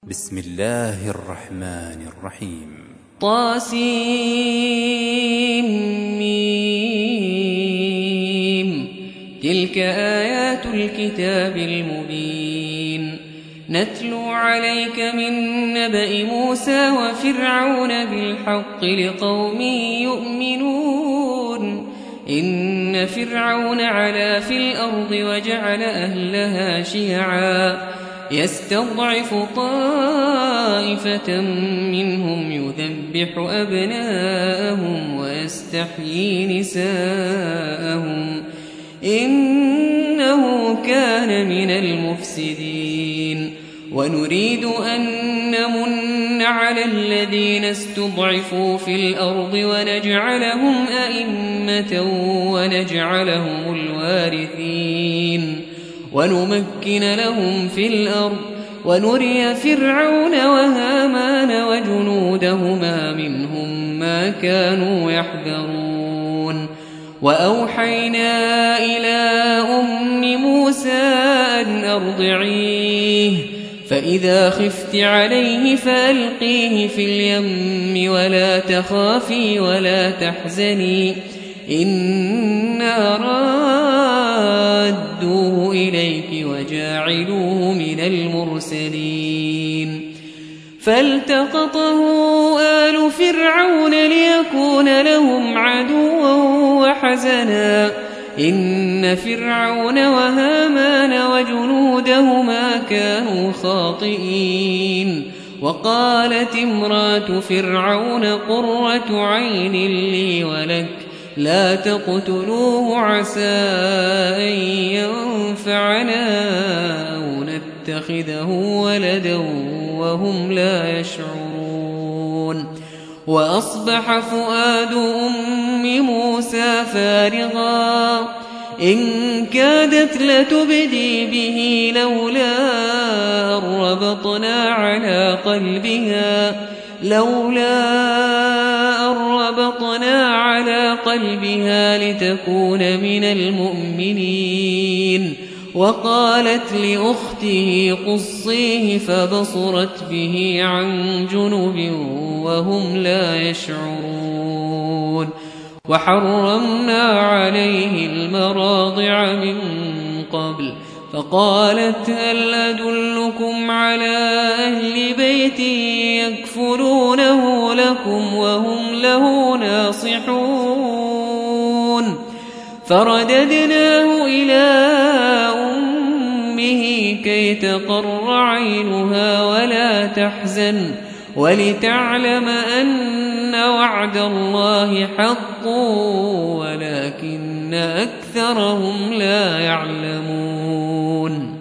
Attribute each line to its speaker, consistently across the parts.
Speaker 1: بسم الله الرحمن الرحيم
Speaker 2: طاسيم تلك آيات الكتاب المبين نتلو عليك من نبأ موسى وفرعون بالحق لقوم يؤمنون إن فرعون علا في الأرض وجعل أهلها شيعا يستضعف طائفة منهم يذبح أبناءهم ويستحيي نساءهم إنه كان من المفسدين ونريد أن نمن على الذين استضعفوا في الأرض ونجعلهم أئمة ونجعلهم الوارثين ونمكن لهم في الأرض ونري فرعون وهامان وجنودهما منهم ما كانوا يحذرون وأوحينا إلى أم موسى أن أرضعيه فإذا خفت عليه فألقيه في اليم ولا تخافي ولا تحزني إنا رادوه إليك وجاعلوه من المرسلين فالتقطه آل فرعون ليكون لهم عدوا وحزنا إن فرعون وهامان وجنودهما كانوا خاطئين وقالت امرأة فرعون قرة عين لي ولك لا تقتلوه عسى أن ينفعنا أو نتخذه ولدا وهم لا يشعرون وأصبح فؤاد أم موسى فارغا إن كادت لتبدي به لولا أن ربطنا على قلبها لتكون من المؤمنين وقالت لأخته قصيه فبصرت به عن جنب وهم لا يشعرون وحرمنا عليه المراضع من قبل فقالت هل أدلكم على أهل بيت يكفلونه لكم وهم له ناصحون فرددناه إلى أمه كي تقر عينها ولا تحزن ولتعلم أن وعد الله حق ولكن أكثرهم لا يعلمون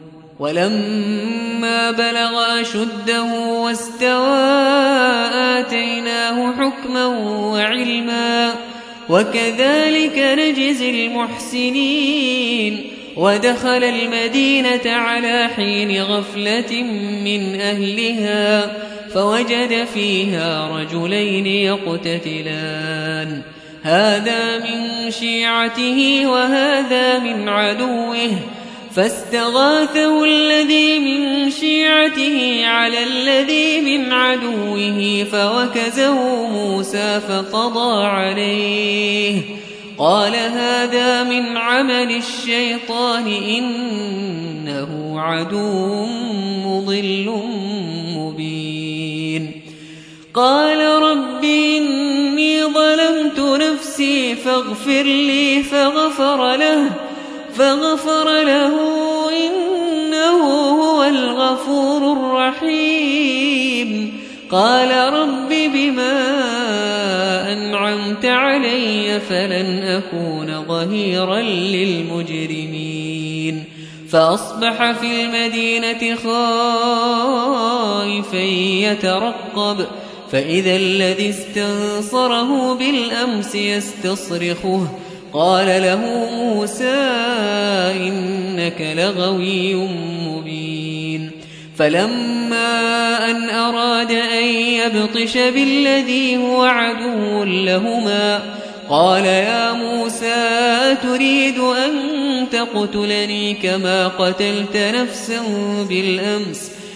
Speaker 2: ولما بلغ أشده واستوى آتيناه حكما وعلما وكذلك نجزي المحسنين ودخل المدينة على حين غفلة من أهلها فوجد فيها رجلين يقتتلان هذا من شيعته وهذا من عدوه فاستغاثه الذي من شيعته على الذي من عدوه فوكزه موسى فقضى عليه قال هذا من عمل الشيطان إنه عدو مضل مبين قال رب إني ظلمت نفسي فاغفر لي فغفر له إنه هو الغفور الرحيم قال رب بما أنعمت علي فلن أكون ظهيرا للمجرمين فأصبح في المدينة خائفا يترقب فإذا الذي استنصره بالأمس يستصرخه قال له موسى إنك لغوي مبين فلما أن أراد أن يبطش بالذي هو عدو لهما قال يا موسى تريد أن تقتلني كما قتلت نفسا بالأمس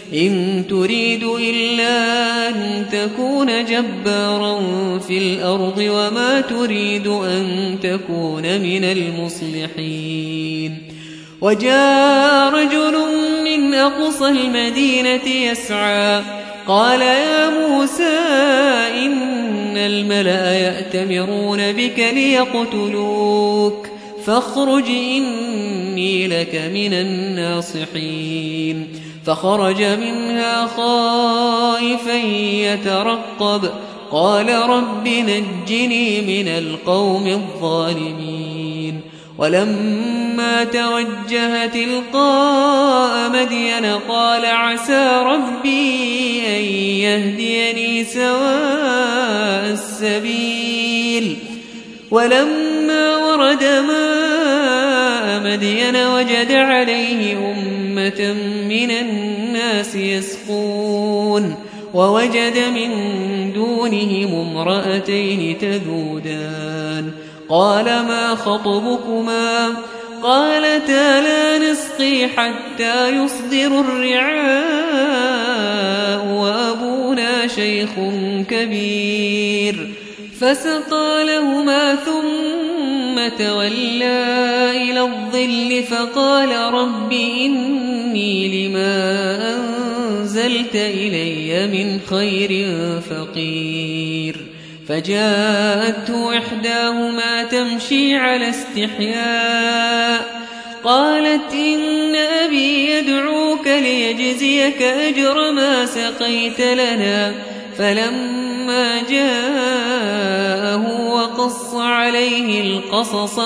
Speaker 2: إن تريد إلا أن تكون جبارا في الأرض وما تريد أن تكون من المصلحين. وجاء رجل من أقصى المدينة يسعى قال يا موسى إن الملأ يأتمرون بك ليقتلوك فاخرج إني لك من الناصحين. فخرج منها خائفا يترقب قال رب نجني من القوم الظالمين. ولما توجه تلقاء مدين قال عسى ربي أن يهديني سواء السبيل. ولما ورد ماء مدين وجد عليه أمة من الناس يسقون ووجد من دونهم امرأتين تذودان قال ما خطبكما قالتا لا نسقي حتى يصدر الرعاء وأبونا شيخ كبير. فسقى لهما ثم تولى إلى الظل فقال رب إني لما أنزلت إلي من خير فقير. فجاءته إحداهما تمشي على استحياء قالت إن أبي يدعوك ليجزيك أجر ما سقيت لنا. فلما جاءه وقص عليه القصص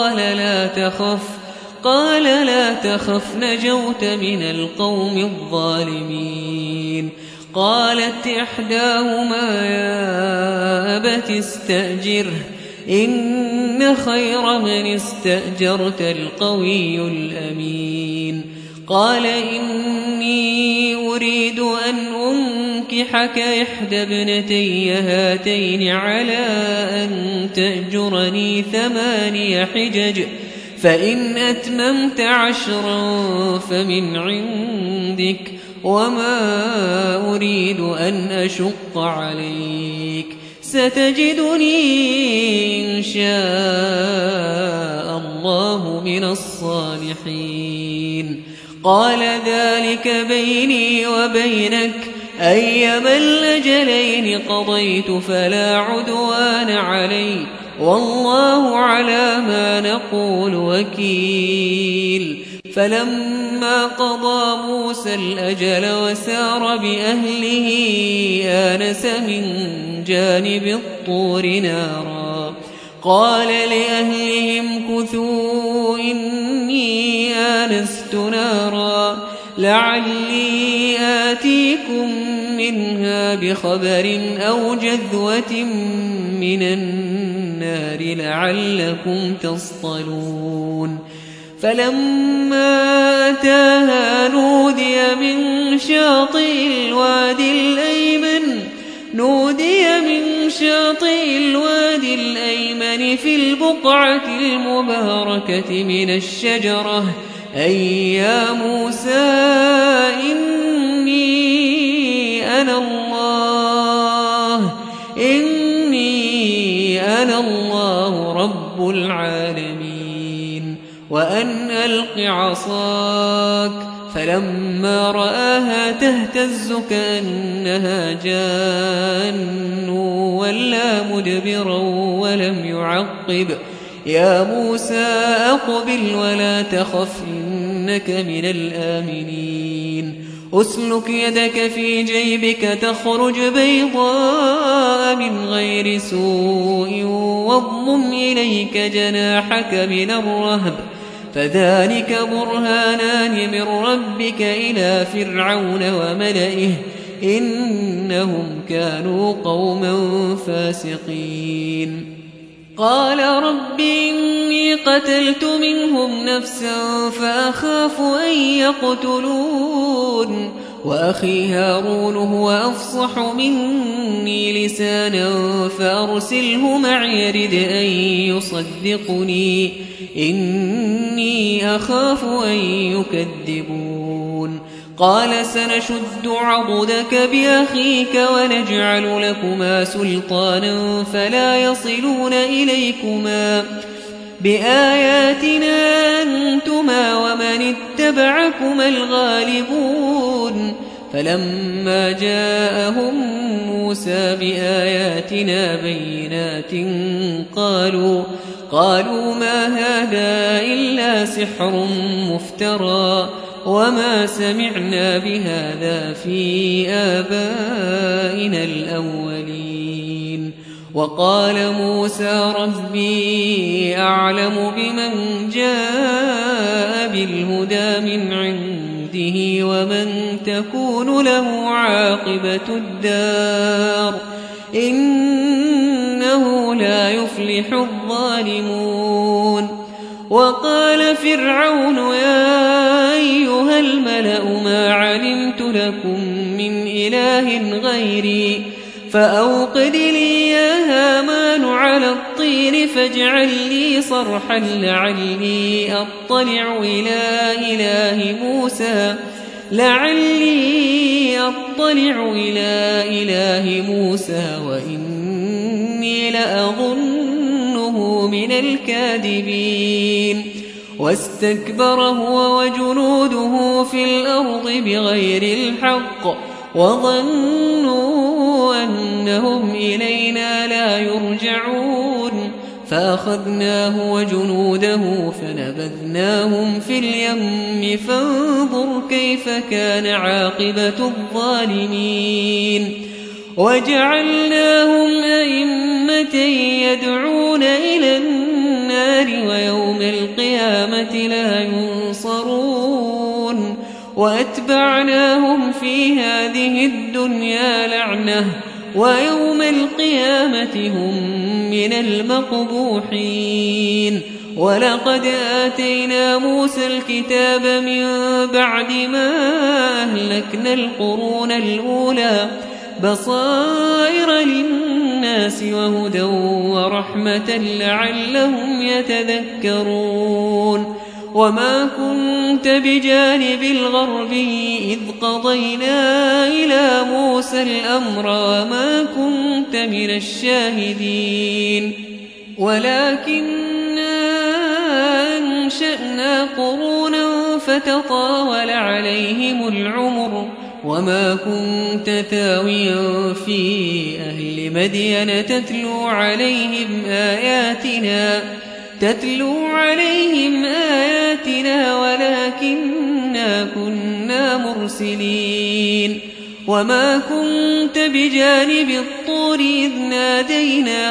Speaker 2: قال لا تخف نجوت من القوم الظالمين. قالت إحداهما يا أبت استأجره إن خير من استأجرت القوي الأمين. قال إني أريد أن أنكحك إحدى ابنتي هاتين على أن تأجرني 8 حجج فإن أتممت 10 فمن عندك وما أريد أن أشق عليك ستجدني إن شاء الله من الصالحين. قال ذلك بيني وبينك أيما الأجلين قضيت فلا عدوان علي والله على ما نقول وكيل. فلما قضى موسى الأجل وسار بأهله آنس من جانب الطور نارا قال لأهلهم كثوا إني آنست نارا لعلي آتيكم منها بخبر أو جذوة من النار لعلكم تصطلون. فلما أتاها نودي من شاطئ الوادي الأيمن في البقعة المباركة من الشجرة أي يا موسى إني أنا الله رب العالمين وأن ألق عصاك. فلما رآها تهتز كأنها جان ولا مدبرا ولم يعقب يا موسى أقبل ولا تخف إنك من الآمنين. أسلك يدك في جيبك تخرج بيضاء من غير سوء واضمم إليك جناحك من الرهب فذلك برهانان من ربك إلى فرعون وملئه إنهم كانوا قوما فاسقين. قال رب إني قتلت منهم نفسا فأخاف أن يقتلون وأخي هارون هو أفصح مني لسانا فأرسله معي يرد أن يصدقني إني أخاف أن يكذبون. قال سنشد عضدك بأخيك ونجعل لكما سلطانا فلا يصلون إليكما بآياتنا أنتما ومن اتبعكما الغالبون فلما جاءهم موسى بآياتنا بينات قالوا ما هذا إلا سحر مفترى وما سمعنا بهذا في آبائنا الأولين وقال موسى ربي أعلم بمن جاء بالهدى من عنده ومن تكون له عاقبة الدار إنه لا يفلح الظالمون وقال فرعون يا أيها الملأ ما علمت لكم من إله غيري فأوقد لي يا هامان على الطين فاجعل لي صرحا لعلي أطلع إلى إله موسى وإني لأظنه من الكاذبين واستكبر هو وجنوده في الأرض بغير الحق وظنوا أنهم إلينا لا يرجعون فأخذناه وجنوده فنبذناهم في اليم فانظر كيف كان عاقبة الظالمين وجعلناهم أئمة يدعون إلى النار ويوم القيامة لا ينصرون وأتبعناهم في هذه الدنيا لعنة ويوم القيامة هم من المقبوحين ولقد آتينا موسى الكتاب من بعد ما أهلكنا القرون الأولى بصائر للناس وهدى ورحمة لعلهم يتذكرون وما كنت بجانب الغربي إذ قضينا إلى موسى الأمر وما كنت من الشاهدين ولكننا أنشأنا قرونا فتطاول عليهم العمر وما كنت ثاويا في أهل مدين تتلو عليهم آياتنا ولكننا كنا مرسلين وما كنت بجانب الطور إذ نادينا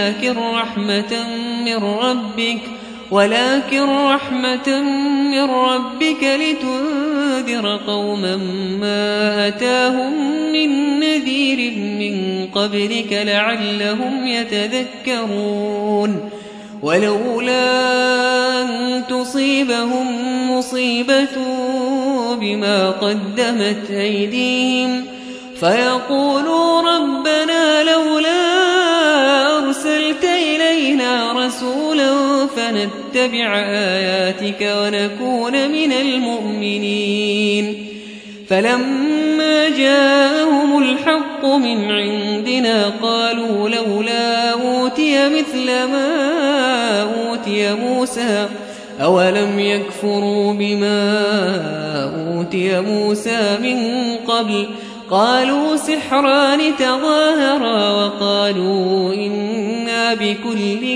Speaker 2: ولكن رحمة من ربك لتنذر قوما ما أتاهم من نذير من قبلك لعلهم يتذكرون ولولا أن تصيبهم مصيبة بما قدمت أيديهم فيقولوا ربنا لولا أرسلت إلينا رسولا فنتبع آياتك ونكون من المؤمنين فلما جاءهم الحق من عندنا قالوا لولا أوتي مثل ما أوتي موسى أولم يكفروا بما أوتي موسى من قبل قالوا سحران تظاهرا وقالوا إنا بكل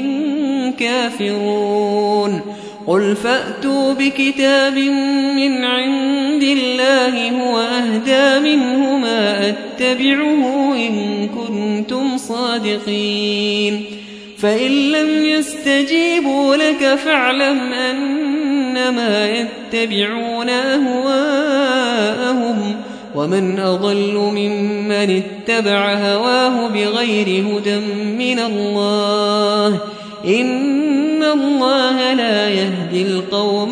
Speaker 2: كافرون قل فأتوا بكتاب من عند الله هو أهدى منهما أتبعه إن كنتم صادقين فإن لم يستجيبوا لك فاعلم أنما يتبعون أهواءهم ومن أضل ممن اتبع هواه بغير هدى من الله إن الله لا يهدي القوم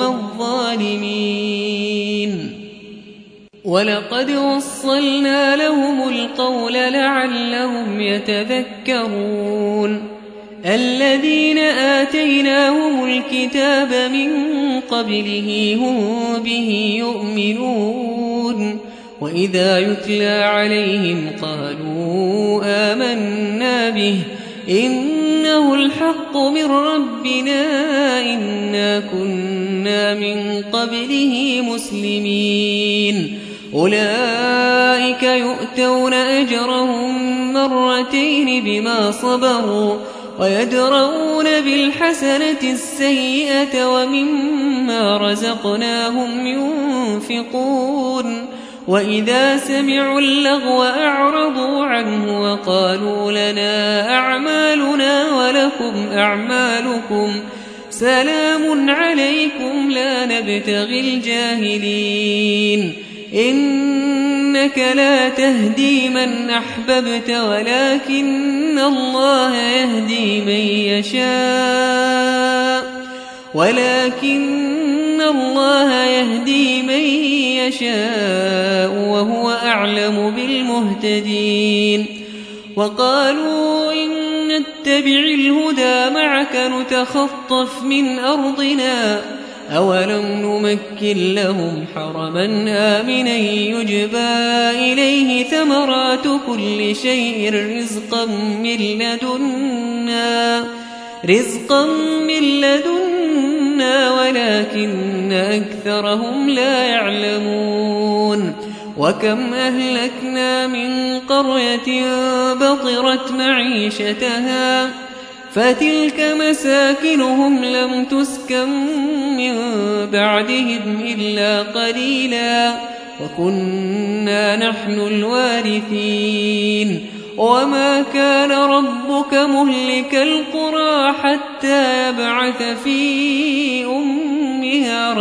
Speaker 2: الظالمين ولقد وصلنا لهم القول لعلهم يتذكرون الذين آتيناهم الكتاب من قبله هم به يؤمنون يشركون وإذا يتلى عليهم قالوا آمنا به إنه الحق من ربنا إنا كنا من قبله مسلمين أولئك يؤتون أجرهم مرتين بما صبروا ويدرؤون بالحسنة السيئة ومما رزقناهم ينفقون وإذا سمعوا اللغو أعرضوا عنه وقالوا لنا أعمالنا ولكم أعمالكم سلام عليكم لا نبتغي الجاهلين إنك لا تهدي من أحببت ولكن الله يهدي من يشاء وهو أعلم بالمهتدين وقالوا إن نتبع الهدى معك نتخطف من أرضنا أولم نمكن لهم حرما آمنا يجبى إليه ثمرات كل شيء رزقا من لدنا ولكن أكثرهم لا يعلمون وكم أهلكنا من قرية بطرت معيشتها فتلك مساكنهم لم تسكن من بعدهم إلا قليلا وكنا نحن الوارثين وما كان ربك مهلك القرى حتى يبعث في أمها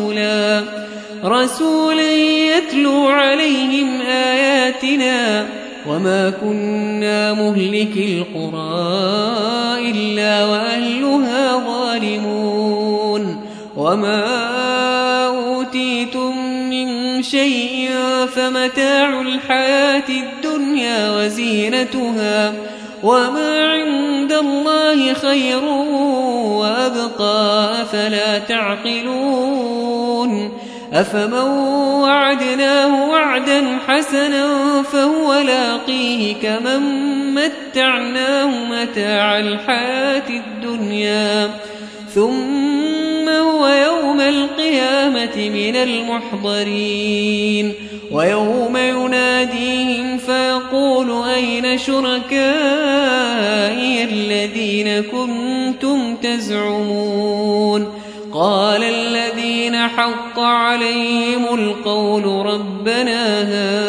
Speaker 2: رسولا يتلو عليهم آياتنا وما كنا مهلك القرى إلا وأهلها ظالمون وما أوتيتم من شيء فمتاع الحياة الدنيا وزينتها وما عند الله خير وأبقى أفلا تعقلون أفمن وعدناه وعدا حسنا فهو لاقيه كمن متعناه متاع الحياة الدنيا ثم هو يوم القيامة من المحضرين ويوم يناديهم فيقول أين شركائي الذين كنتم تزعمون قال الذين حق عليهم القول ربنا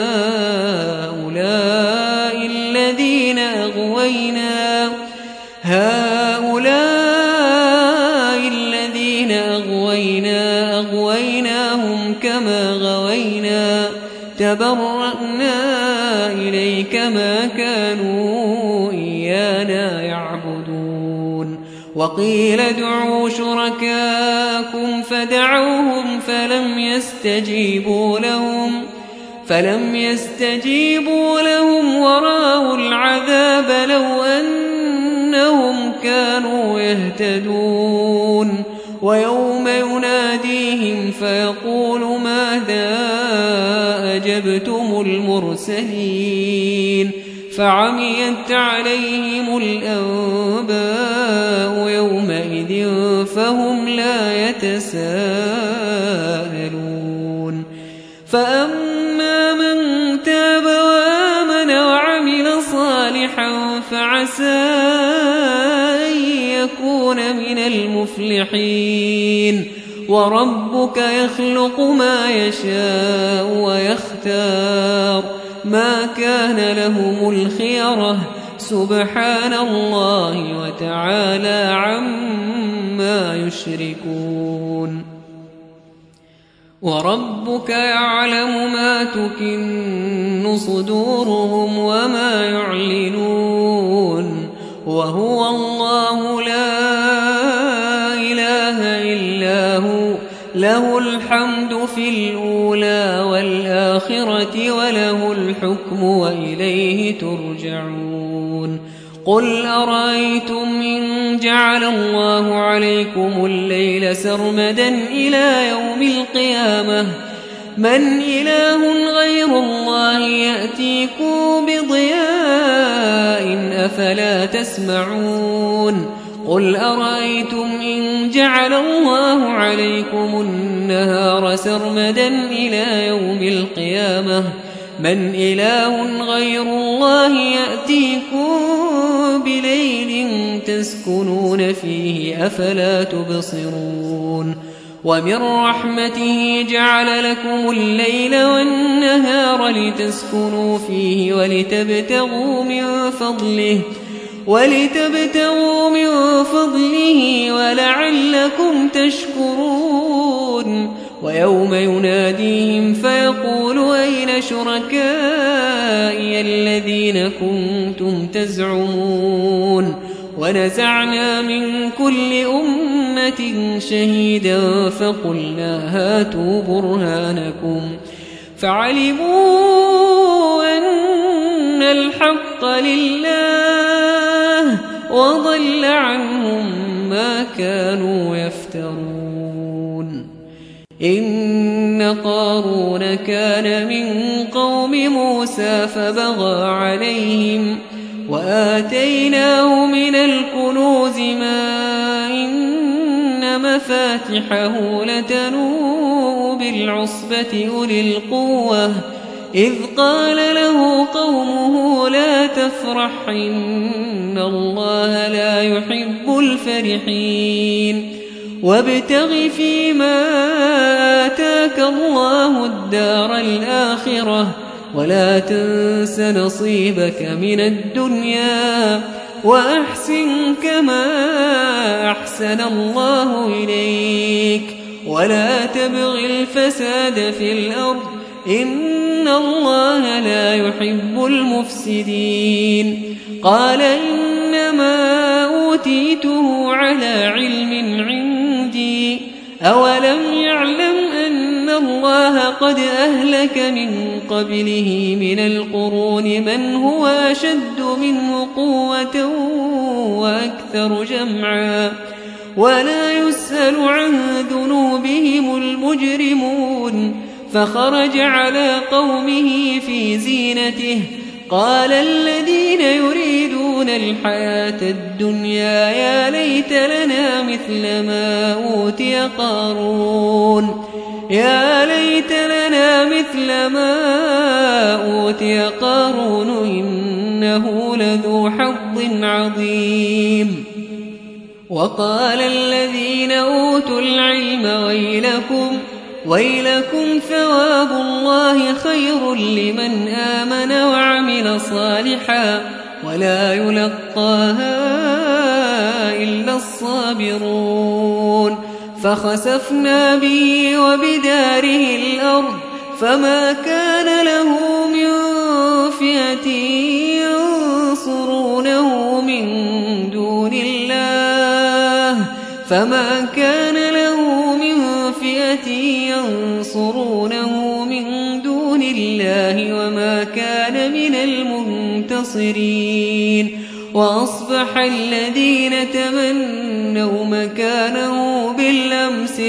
Speaker 2: هؤلاء الذين أغويناهم كما غوينا تبرأنا إليك ما كانوا إيانا يعبدون وقيل ادعوا شركاءكم فدعوهم فلم يستجيبوا لهم ورأوا العذاب لو أنهم كانوا يهتدون ويوم يناديهم فيقول ماذا أجبتم المرسلين فعميت عليهم الأنباء يومئذ فهم لا يتساءلون فأما من تاب وآمن وعمل صالحا فعسى أن يكون من المفلحين وربك يخلق ما يشاء ويختار ما كان لهم الخيرة سبحان الله وتعالى عما يشركون وربك يعلم ما تكن صدورهم وما يعلنون وهو الله لا إله إلا هو له الحمد في الأولى والآخرة وله الحكم وإليه ترجعون قل أرأيتم إن جعل الله عليكم الليل سرمدا إلى يوم القيامة من إله غير الله يأتيكم بضياء أفلا تسمعون قل أرأيتم إن جعل الله عليكم النهار سرمدا إلى يوم القيامة من إله غير الله يأتيكم بليل تسكنون فيه أفلا تبصرون ومن رحمته جعل لكم الليل والنهار لتسكنوا فيه ولتبتغوا من فضله ولعلكم تشكرون ويوم يناديهم فيقول أين شركائي الذين كنتم تزعمون ونزعنا من كل أمة شهيدا فقلنا هاتوا برهانكم فعلموا أن الحق لله وضل عنهم ما كانوا يفترون إن قارون كان من قوم موسى فبغى عليهم وآتيناه من الكنوز ما إن مفاتحه لتنوء بالعصبة أولي القوة إذ قال له قومه لا تفرح إن الله لا يحب الفرحين وابتغ فيما آتاك الله الدار الآخرة ولا تنس نصيبك من الدنيا وأحسن كما أحسن الله إليك ولا تبغ الفساد في الأرض إن الله لا يحب المفسدين قال إنما أوتيته على علم عندي أولم يعلم أن الله قد أهلك من قبله من القرون من هو أشد منه قوة وأكثر جمعا ولا يسأل عن ذنوبهم المجرمون فخرج على قومه في زينته قال الذين يريدون الحياة الدنيا يا ليت لنا مثل ما أوتي قارون إنه لذو حظ عظيم وقال الذين أوتوا العلم ويلكم ثواب الله خير لمن آمن وعمل صالحا ولا يلقاها إلا الصابرون فخسفنا به وبداره الأرض فما كان له من فئة ينصرونه من دون الله وما كان من المنتصرين وأصبح الذين تمنوا مكانه بالأمس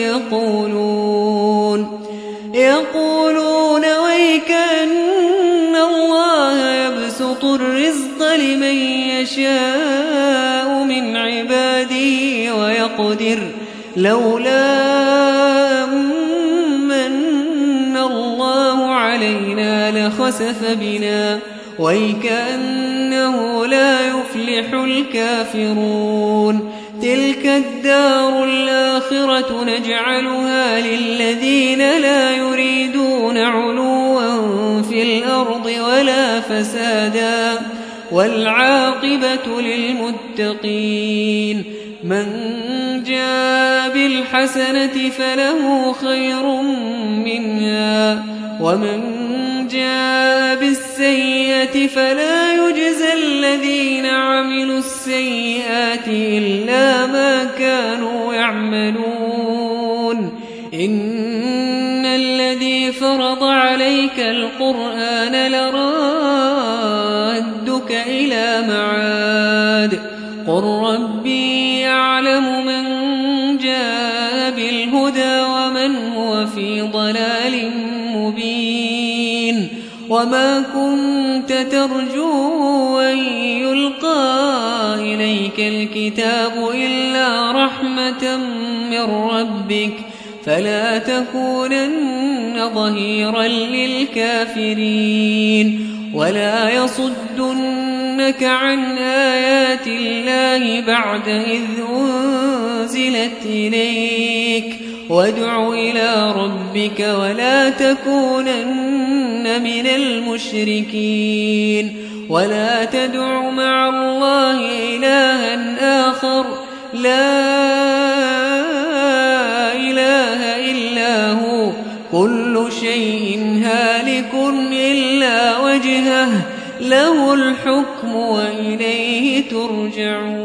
Speaker 2: يقولون ويكأن الله يبسط الرزق لمن يشاء من عباده ويقدر لولا من الله علينا لخسف بنا ويكأنه لا يفلح الكافرون تلك الدار الآخرة نجعلها للذين لا يريدون علوا في الأرض ولا فسادا والعاقبة للمتقين من جاء بالحسنة فله خير منها ومن جاء بالسيئة فلا يجزى الذين عملوا السيئات إلا ما كانوا يعملون إن الذي فرض عليك القرآن لرادك إلى معاد قل ربي يعلم من جاء بالهدى ومن هو في ضلال مبين وما كنت ترجو أن يلقى إليك الكتاب إلا رحمة من ربك فلا تكونن ظهيرا للكافرين ولا يصدنك عن آيات الله بعد إذ أنزلت إليك وادع إلى ربك ولا تكونن من المشركين ولا تدع مع الله إلها آخر لا إله إلا هو كل شيء هالك إلا وجهه له الحكم وإليه ترجعون